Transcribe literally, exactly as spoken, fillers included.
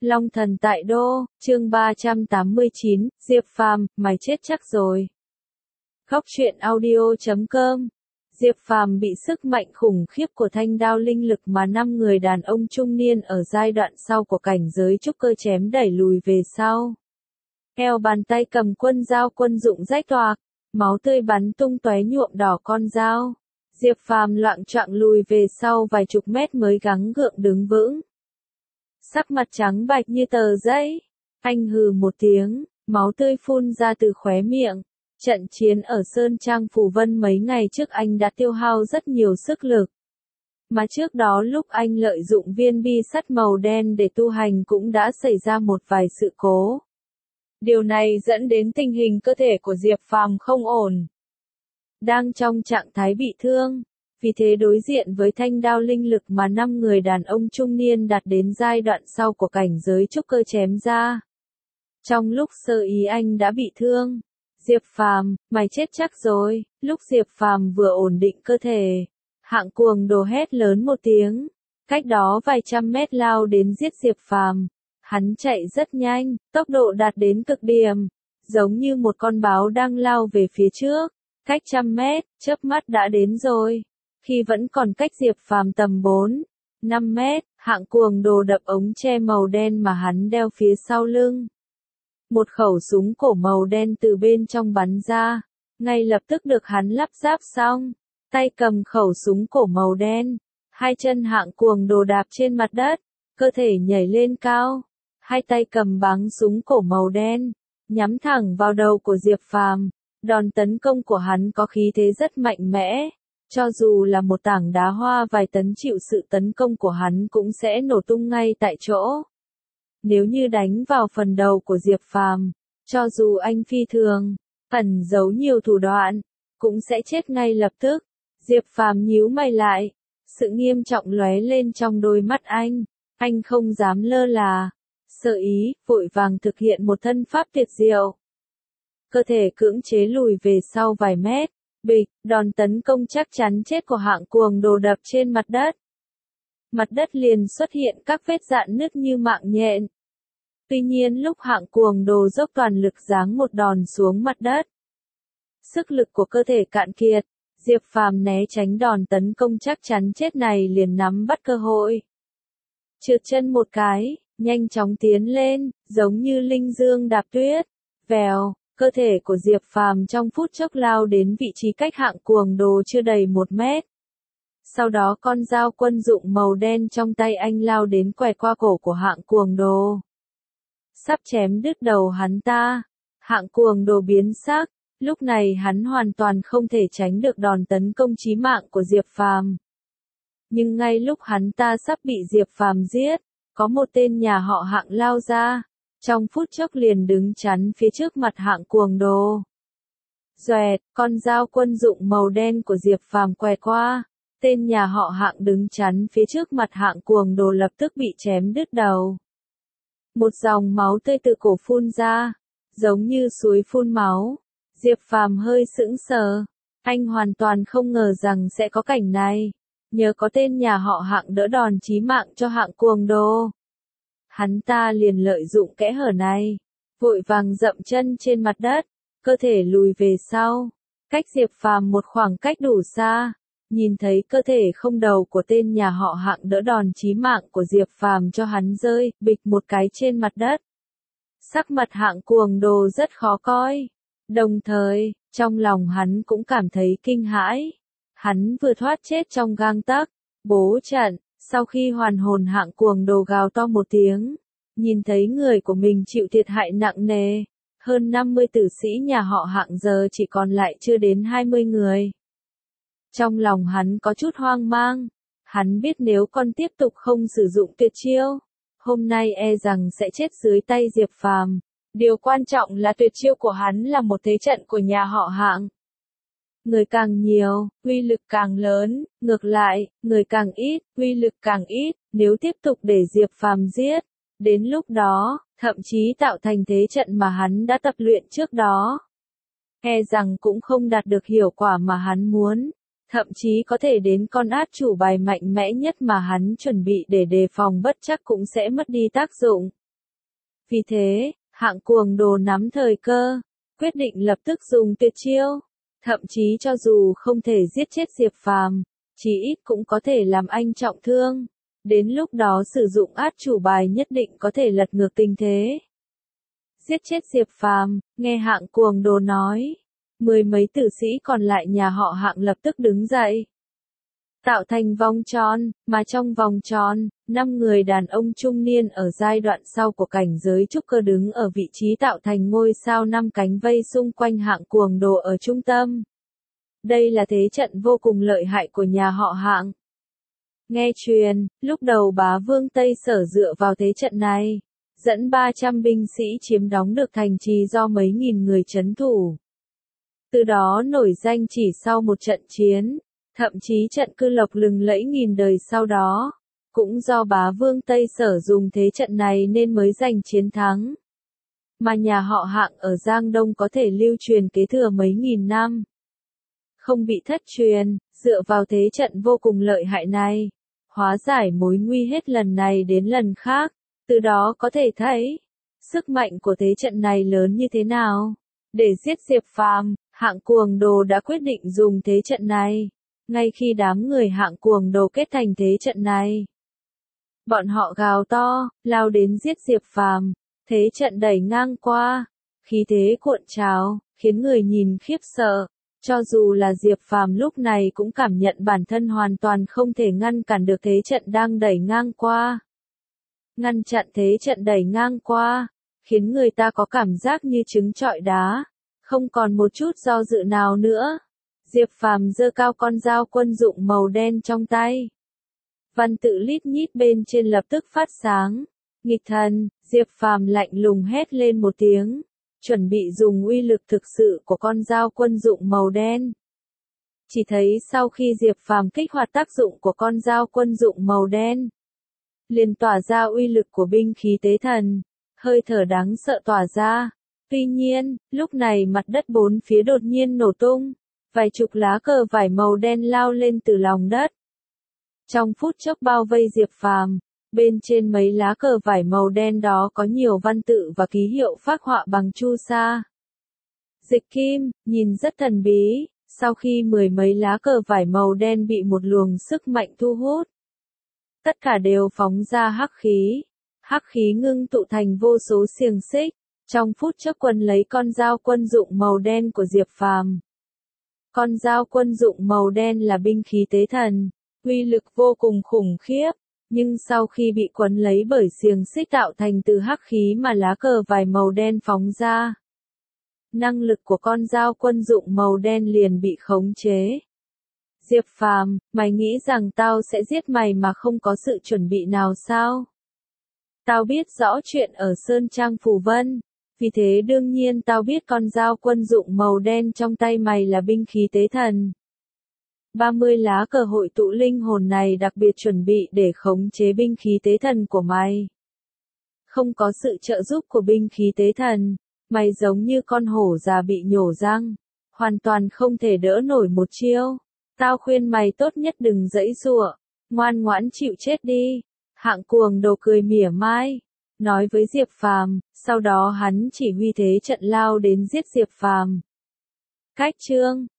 Long thần tại đô, chương ba trăm tám mươi chín, Diệp Phàm, mày chết chắc rồi. Khóc chuyện audio chấm com. Diệp Phàm bị sức mạnh khủng khiếp của thanh đao linh lực mà năm người đàn ông trung niên ở giai đoạn sau của cảnh giới trúc cơ chém đẩy lùi về sau. Eo bàn tay cầm quân dao quân dụng rách toạc, máu tươi bắn tung tóe nhuộm đỏ con dao. Diệp Phàm loạng choạng lùi về sau vài chục mét mới gắng gượng đứng vững. Sắc mặt trắng bạch như tờ giấy, anh hừ một tiếng, máu tươi phun ra từ khóe miệng. Trận chiến ở Sơn Trang Phù Vân mấy ngày trước anh đã tiêu hao rất nhiều sức lực. Mà trước đó lúc anh lợi dụng viên bi sắt màu đen để tu hành cũng đã xảy ra một vài sự cố. Điều này dẫn đến tình hình cơ thể của Diệp Phàm không ổn. Đang trong trạng thái bị thương, vì thế đối diện với thanh đao linh lực mà năm người đàn ông trung niên đạt đến giai đoạn sau của cảnh giới trúc cơ chém ra. Trong lúc sơ ý anh đã bị thương. Diệp Phàm, mày chết chắc rồi. Lúc Diệp Phàm vừa ổn định cơ thể, Hạng Cuồng Đồ hét lớn một tiếng, cách đó vài trăm mét lao đến giết Diệp Phàm. Hắn chạy rất nhanh, tốc độ đạt đến cực điểm, giống như một con báo đang lao về phía trước, cách trăm mét, chớp mắt đã đến rồi. Khi vẫn còn cách Diệp Phàm tầm bốn, năm mét, Hạng Cuồng Đồ đập ống tre màu đen mà hắn đeo phía sau lưng. Một khẩu súng cổ màu đen từ bên trong bắn ra, ngay lập tức được hắn lắp ráp xong. Tay cầm khẩu súng cổ màu đen, hai chân Hạng Cuồng Đồ đạp trên mặt đất, cơ thể nhảy lên cao, hai tay cầm báng súng cổ màu đen, nhắm thẳng vào đầu của Diệp Phàm. Đòn tấn công của hắn có khí thế rất mạnh mẽ, cho dù là một tảng đá hoa vài tấn chịu sự tấn công của hắn cũng sẽ nổ tung ngay tại chỗ. Nếu như đánh vào phần đầu của Diệp Phàm, cho dù anh phi thường, ẩn giấu nhiều thủ đoạn, cũng sẽ chết ngay lập tức. Diệp Phàm nhíu mày lại, sự nghiêm trọng lóe lên trong đôi mắt anh, anh không dám lơ là, sợ ý, vội vàng thực hiện một thân pháp tuyệt diệu. Cơ thể cưỡng chế lùi về sau vài mét, bịch, đòn tấn công chắc chắn chết của Hạng Cuồng Đồ đập trên mặt đất. Mặt đất liền xuất hiện các vết rạn nứt như mạng nhện. Tuy nhiên lúc Hạng Cuồng Đồ dốc toàn lực giáng một đòn xuống mặt đất, sức lực của cơ thể cạn kiệt, Diệp Phàm né tránh đòn tấn công chắc chắn chết này liền nắm bắt cơ hội. Trượt chân một cái, nhanh chóng tiến lên, giống như linh dương đạp tuyết. Vèo, cơ thể của Diệp Phàm trong phút chốc lao đến vị trí cách Hạng Cuồng Đồ chưa đầy một mét. Sau đó con dao quân dụng màu đen trong tay anh lao đến quẹt qua cổ của Hạng Cuồng Đồ. Sắp chém đứt đầu hắn ta. Hạng Cuồng Đồ biến sắc, lúc này hắn hoàn toàn không thể tránh được đòn tấn công chí mạng của Diệp Phàm. Nhưng ngay lúc hắn ta sắp bị Diệp Phàm giết, có một tên nhà họ Hạng lao ra, trong phút chốc liền đứng chắn phía trước mặt Hạng Cuồng Đồ. Doẹt, con dao quân dụng màu đen của Diệp Phàm quẹt qua. Tên nhà họ Hạng đứng chắn phía trước mặt Hạng Cuồng Đồ lập tức bị chém đứt đầu. Một dòng máu tươi từ cổ phun ra, giống như suối phun máu. Diệp Phàm hơi sững sờ, anh hoàn toàn không ngờ rằng sẽ có cảnh này. Nhờ có tên nhà họ Hạng đỡ đòn chí mạng cho Hạng Cuồng Đồ, hắn ta liền lợi dụng kẽ hở này, vội vàng dậm chân trên mặt đất, cơ thể lùi về sau, cách Diệp Phàm một khoảng cách đủ xa. Nhìn thấy cơ thể không đầu của tên nhà họ Hạng đỡ đòn chí mạng của Diệp Phàm cho hắn rơi, bịch một cái trên mặt đất. Sắc mặt Hạng Cuồng Đồ rất khó coi. Đồng thời, trong lòng hắn cũng cảm thấy kinh hãi. Hắn vừa thoát chết trong gang tấc, bố trận, sau khi hoàn hồn Hạng Cuồng Đồ gào to một tiếng. Nhìn thấy người của mình chịu thiệt hại nặng nề. Hơn năm mươi tử sĩ nhà họ Hạng giờ chỉ còn lại chưa đến hai mươi người. Trong lòng hắn có chút hoang mang, hắn biết nếu con tiếp tục không sử dụng tuyệt chiêu, hôm nay e rằng sẽ chết dưới tay Diệp Phàm. Điều quan trọng là tuyệt chiêu của hắn là một thế trận của nhà họ Hạng. Người càng nhiều, uy lực càng lớn, ngược lại, người càng ít, uy lực càng ít, nếu tiếp tục để Diệp Phàm giết, đến lúc đó, thậm chí tạo thành thế trận mà hắn đã tập luyện trước đó, e rằng cũng không đạt được hiệu quả mà hắn muốn. Thậm chí có thể đến con át chủ bài mạnh mẽ nhất mà hắn chuẩn bị để đề phòng bất chắc cũng sẽ mất đi tác dụng. Vì thế, hạng cuồng đồ nắm thời cơ, quyết định lập tức dùng tuyệt chiêu, thậm chí cho dù không thể giết chết Diệp Phàm, chí ít cũng có thể làm anh trọng thương. Đến lúc đó sử dụng át chủ bài nhất định có thể lật ngược tình thế. Giết chết Diệp Phàm, nghe hạng cuồng đồ nói. Mười mấy tử sĩ còn lại nhà họ hạng lập tức đứng dậy. Tạo thành vòng tròn, mà trong vòng tròn, năm người đàn ông trung niên ở giai đoạn sau của cảnh giới trúc cơ đứng ở vị trí tạo thành ngôi sao năm cánh vây xung quanh hạng cuồng đồ ở trung tâm. Đây là thế trận vô cùng lợi hại của nhà họ hạng. Nghe truyền, lúc đầu bá vương Tây Sở dựa vào thế trận này, dẫn ba trăm binh sĩ chiếm đóng được thành trì do mấy nghìn người trấn thủ. Từ đó nổi danh chỉ sau một trận chiến, thậm chí trận cư lộc lừng lẫy nghìn đời sau đó, cũng do bá vương Tây Sở dùng thế trận này nên mới giành chiến thắng. Mà nhà họ hạng ở Giang Đông có thể lưu truyền kế thừa mấy nghìn năm. Không bị thất truyền, dựa vào thế trận vô cùng lợi hại này, hóa giải mối nguy hết lần này đến lần khác, từ đó có thể thấy, sức mạnh của thế trận này lớn như thế nào. Để giết Diệp Phàm, hạng cuồng đồ đã quyết định dùng thế trận này. Ngay khi đám người hạng cuồng đồ kết thành thế trận này, bọn họ gào to, lao đến giết Diệp Phàm, thế trận đẩy ngang qua, khí thế cuộn trào, khiến người nhìn khiếp sợ. Cho dù là Diệp Phàm lúc này cũng cảm nhận bản thân hoàn toàn không thể ngăn cản được thế trận đang đẩy ngang qua. Ngăn chặn thế trận đẩy ngang qua, khiến người ta có cảm giác như trứng trọi đá, không còn một chút do dự nào nữa. Diệp Phàm giơ cao con dao quân dụng màu đen trong tay. Văn tự lít nhít bên trên lập tức phát sáng. Nghịch thần, Diệp Phàm lạnh lùng hét lên một tiếng, chuẩn bị dùng uy lực thực sự của con dao quân dụng màu đen. Chỉ thấy sau khi Diệp Phàm kích hoạt tác dụng của con dao quân dụng màu đen, liền tỏa ra uy lực của binh khí tế thần, hơi thở đáng sợ tỏa ra. Tuy nhiên, lúc này mặt đất bốn phía đột nhiên nổ tung, vài chục lá cờ vải màu đen lao lên từ lòng đất. Trong phút chốc bao vây Diệp Phàm, bên trên mấy lá cờ vải màu đen đó có nhiều văn tự và ký hiệu phác họa bằng chu sa. Dịch kim, nhìn rất thần bí, sau khi mười mấy lá cờ vải màu đen bị một luồng sức mạnh thu hút, tất cả đều phóng ra hắc khí. Hắc khí ngưng tụ thành vô số xiềng xích, trong phút chốc quấn lấy con dao quân dụng màu đen của Diệp Phàm. Con dao quân dụng màu đen là binh khí tế thần, uy lực vô cùng khủng khiếp, nhưng sau khi bị quấn lấy bởi xiềng xích tạo thành từ hắc khí mà lá cờ vải màu đen phóng ra, năng lực của con dao quân dụng màu đen liền bị khống chế. Diệp Phàm, mày nghĩ rằng tao sẽ giết mày mà không có sự chuẩn bị nào sao? Tao biết rõ chuyện ở Sơn Trang Phù Vân, vì thế đương nhiên tao biết con dao quân dụng màu đen trong tay mày là binh khí tế thần. ba mươi lá cờ hội tụ linh hồn này đặc biệt chuẩn bị để khống chế binh khí tế thần của mày. Không có sự trợ giúp của binh khí tế thần, mày giống như con hổ già bị nhổ răng, hoàn toàn không thể đỡ nổi một chiêu. Tao khuyên mày tốt nhất đừng giãy giụa, ngoan ngoãn chịu chết đi. Hạng cuồng đồ cười mỉa mai, nói với Diệp Phàm, sau đó hắn chỉ huy thế trận lao đến giết Diệp Phàm. Cách chương